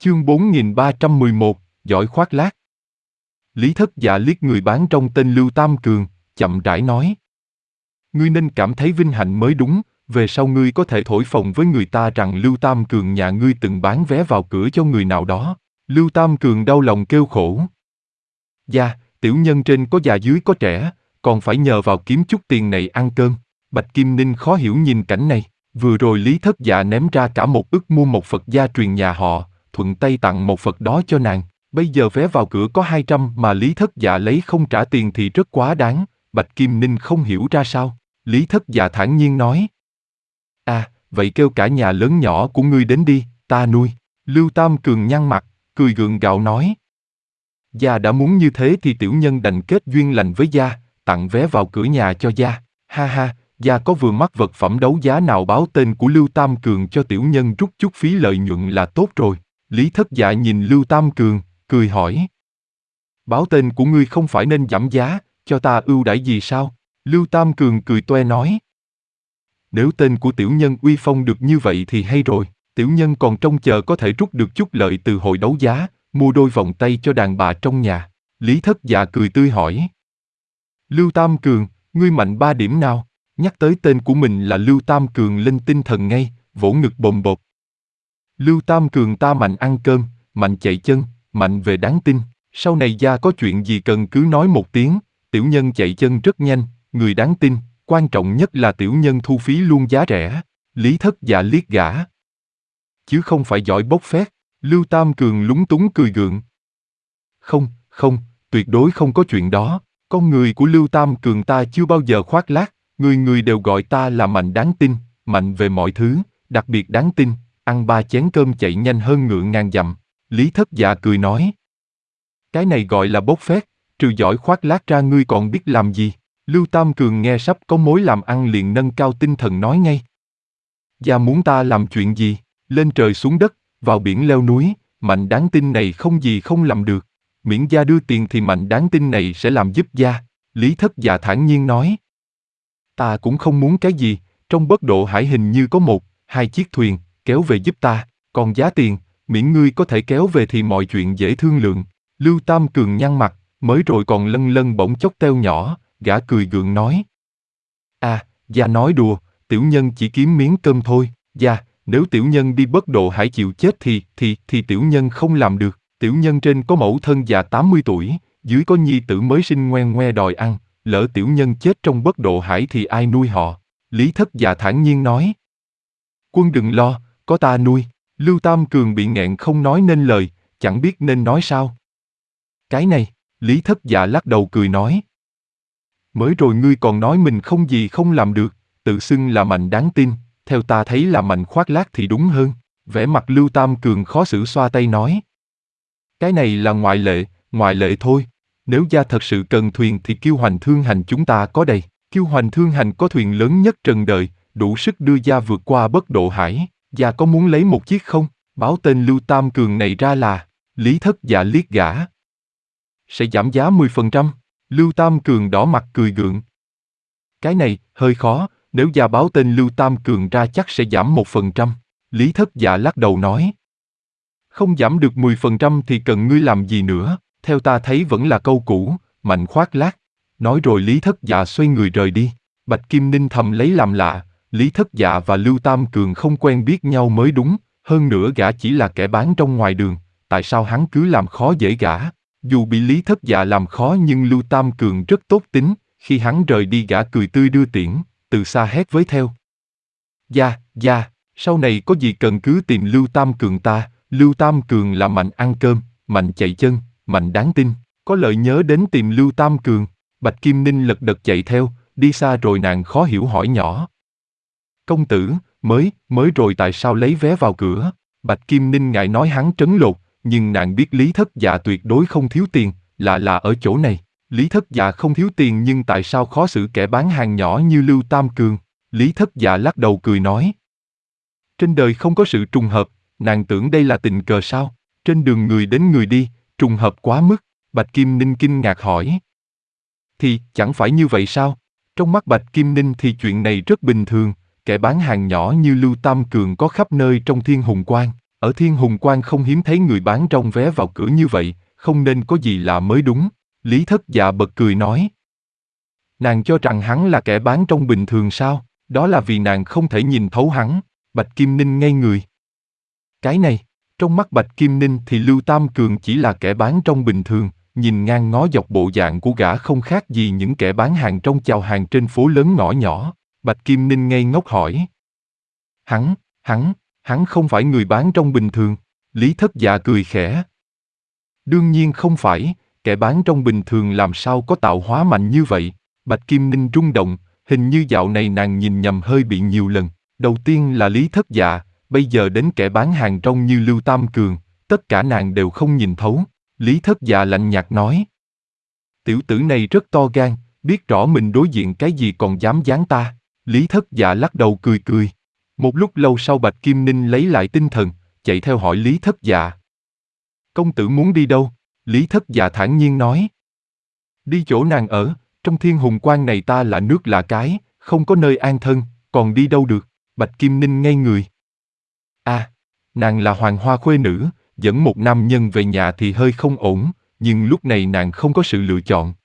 Chương 4311, giỏi khoác lác. Lý Thất Dạ liếc người bán trong tên Lưu Tam Cường, chậm rãi nói. Ngươi nên cảm thấy vinh hạnh mới đúng, về sau ngươi có thể thổi phồng với người ta rằng Lưu Tam Cường nhà ngươi từng bán vé vào cửa cho người nào đó. Lưu Tam Cường đau lòng kêu khổ. Dạ, tiểu nhân trên có già dưới có trẻ, còn phải nhờ vào kiếm chút tiền này ăn cơm. Bạch Kim Ninh khó hiểu nhìn cảnh này, vừa rồi Lý Thất Dạ ném ra cả một ức mua một Phật gia truyền nhà họ, thuận tay tặng một Phật đó cho nàng. Bây giờ vé vào cửa có 200 mà Lý Thất Dạ lấy không trả tiền thì rất quá đáng. Bạch Kim Ninh không hiểu ra sao. Lý Thất Dạ thản nhiên nói. Vậy kêu cả nhà lớn nhỏ của ngươi đến đi, ta nuôi. Lưu Tam Cường nhăn mặt, cười gượng gạo nói. Gia đã muốn như thế thì tiểu nhân đành kết duyên lành với gia, tặng vé vào cửa nhà cho gia. Ha ha, gia có vừa mắt vật phẩm đấu giá nào báo tên của Lưu Tam Cường cho tiểu nhân rút chút phí lợi nhuận là tốt rồi. Lý Thất Dạ nhìn Lưu Tam Cường, cười hỏi. Báo tên của ngươi không phải nên giảm giá, cho ta ưu đãi gì sao? Lưu Tam Cường cười toe nói. Nếu tên của tiểu nhân uy phong được như vậy thì hay rồi, tiểu nhân còn trông chờ có thể rút được chút lợi từ hội đấu giá, mua đôi vòng tay cho đàn bà trong nhà. Lý Thất Dạ cười tươi hỏi. Lưu Tam Cường, ngươi mạnh 3 điểm nào? Nhắc tới tên của mình là Lưu Tam Cường lên tinh thần ngay, vỗ ngực bồm bột. Lưu Tam Cường ta mạnh ăn cơm, mạnh chạy chân, mạnh về đáng tin. Sau này gia có chuyện gì cần cứ nói một tiếng, tiểu nhân chạy chân rất nhanh, người đáng tin, quan trọng nhất là tiểu nhân thu phí luôn giá rẻ. Lý Thất Dạ liếc gã. Chứ không phải giỏi bốc phét. Lưu Tam Cường lúng túng cười gượng. Không, tuyệt đối không có chuyện đó. Con người của Lưu Tam Cường ta chưa bao giờ khoác lác, người đều gọi ta là mạnh đáng tin, mạnh về mọi thứ, đặc biệt đáng tin, ăn 3 chén cơm chạy nhanh hơn ngựa ngàn dặm. Lý Thất Dạ cười nói. Cái này gọi là bốc phét, trừ giỏi khoác lác ra ngươi còn biết làm gì? Lưu Tam Cường nghe sắp có mối làm ăn liền nâng cao tinh thần nói ngay. Gia muốn ta làm chuyện gì? Lên trời xuống đất, vào biển leo núi, mạnh đáng tin này không gì không làm được. Miễn gia đưa tiền thì mạnh đáng tin này sẽ làm giúp gia. Lý Thất Dạ thản nhiên nói. Ta cũng không muốn cái gì, trong Bất Độ Hải hình như có 1-2 chiếc thuyền, kéo về giúp ta, còn giá tiền, miễn ngươi có thể kéo về thì mọi chuyện dễ thương lượng. Lưu Tam Cường nhăn mặt, mới rồi còn lân lân bỗng chốc teo nhỏ, gã cười gượng nói. Gia nói đùa, tiểu nhân chỉ kiếm miếng cơm thôi, gia, nếu tiểu nhân đi Bất Độ Hải chịu chết thì tiểu nhân không làm được. Tiểu nhân trên có mẫu thân già 80 tuổi, dưới có nhi tử mới sinh ngoe ngoe đòi ăn, lỡ tiểu nhân chết trong Bất Độ Hải thì ai nuôi họ? Lý Thất Dạ thản nhiên nói. Quân đừng lo, có ta nuôi. Lưu Tam Cường bị nghẹn không nói nên lời, chẳng biết nên nói sao. Cái này, Lý Thất Dạ lắc đầu cười nói. Mới rồi ngươi còn nói mình không gì không làm được, tự xưng là mạnh đáng tin, theo ta thấy là mạnh khoác lác thì đúng hơn. Vẻ mặt Lưu Tam Cường khó xử xoa tay nói. Cái này là ngoại lệ thôi. Nếu gia thật sự cần thuyền thì Kiêu Hoành Thương Hành chúng ta có đây. Kiêu Hoành Thương Hành có thuyền lớn nhất trần đời, đủ sức đưa gia vượt qua Bất Độ Hải. Gia có muốn lấy một chiếc không? Báo tên Lưu Tam Cường này ra là. Lý Thất Dạ liếc gã. Sẽ giảm giá 10%. Lưu Tam Cường đỏ mặt cười gượng. Cái này, hơi khó, nếu gia báo tên Lưu Tam Cường ra chắc sẽ giảm 1%. Lý Thất Dạ lắc đầu nói. Không giảm được 10% thì cần ngươi làm gì nữa, theo ta thấy vẫn là câu cũ, mạnh khoác lác. Nói rồi Lý Thất Dạ xoay người rời đi. Bạch Kim Ninh thầm lấy làm lạ, Lý Thất Dạ và Lưu Tam Cường không quen biết nhau mới đúng, hơn nữa gã chỉ là kẻ bán trong ngoài đường, tại sao hắn cứ làm khó dễ gã? Dù bị Lý Thất Dạ làm khó nhưng Lưu Tam Cường rất tốt tính, khi hắn rời đi gã cười tươi đưa tiễn, từ xa hét với theo. Gia, sau này có gì cần cứ tìm Lưu Tam Cường ta, Lưu Tam Cường là mạnh ăn cơm, mạnh chạy chân, mạnh đáng tin, có lợi nhớ đến tìm Lưu Tam Cường. Bạch Kim Ninh lật đật chạy theo, đi xa rồi nàng khó hiểu hỏi nhỏ. Công tử, mới rồi tại sao lấy vé vào cửa? Bạch Kim Ninh ngại nói hắn trấn lột, nhưng nàng biết Lý Thất Dạ tuyệt đối không thiếu tiền, là ở chỗ này. Lý Thất Dạ không thiếu tiền nhưng tại sao khó xử kẻ bán hàng nhỏ như Lưu Tam Cường? Lý Thất Dạ lắc đầu cười nói. Trên đời không có sự trùng hợp, nàng tưởng đây là tình cờ sao? Trên đường người đến người đi, trùng hợp quá mức. Bạch Kim Ninh kinh ngạc hỏi. Thì, chẳng phải như vậy sao? Trong mắt Bạch Kim Ninh thì chuyện này rất bình thường, kẻ bán hàng nhỏ như Lưu Tam Cường có khắp nơi trong Thiên Hùng Quan. Ở Thiên Hùng Quan không hiếm thấy người bán rong vé vào cửa như vậy, không nên có gì lạ mới đúng. Lý Thất Dạ bật cười nói. Nàng cho rằng hắn là kẻ bán rong bình thường sao? Đó là vì nàng không thể nhìn thấu hắn. Bạch Kim Ninh ngây người. Cái này, trong mắt Bạch Kim Ninh thì Lưu Tam Cường chỉ là kẻ bán rong bình thường, nhìn ngang ngó dọc bộ dạng của gã không khác gì những kẻ bán hàng rong chào hàng trên phố lớn ngõ nhỏ. Bạch Kim Ninh ngây ngốc hỏi. Hắn không phải người bán rong bình thường. Lý Thất Dạ cười khẽ. Đương nhiên không phải, kẻ bán rong bình thường làm sao có tạo hóa mạnh như vậy. Bạch Kim Ninh rung động, hình như dạo này nàng nhìn nhầm hơi bị nhiều lần. Đầu tiên là Lý Thất Dạ, bây giờ đến kẻ bán hàng rong như Lưu Tam Cường, tất cả nàng đều không nhìn thấu. Lý Thất Dạ lạnh nhạt nói. Tiểu tử này rất to gan, biết rõ mình đối diện cái gì còn dám giáng ta. Lý Thất Dạ lắc đầu cười cười. Một lúc lâu sau Bạch Kim Ninh lấy lại tinh thần, chạy theo hỏi Lý Thất Dạ. Công tử muốn đi đâu? Lý Thất Dạ thản nhiên nói. Đi chỗ nàng ở, trong Thiên Hùng Quan này ta là nước là cái, không có nơi an thân, còn đi đâu được? Bạch Kim Ninh ngây người. Nàng là hoàng hoa khuê nữ, dẫn một nam nhân về nhà thì hơi không ổn, nhưng lúc này nàng không có sự lựa chọn.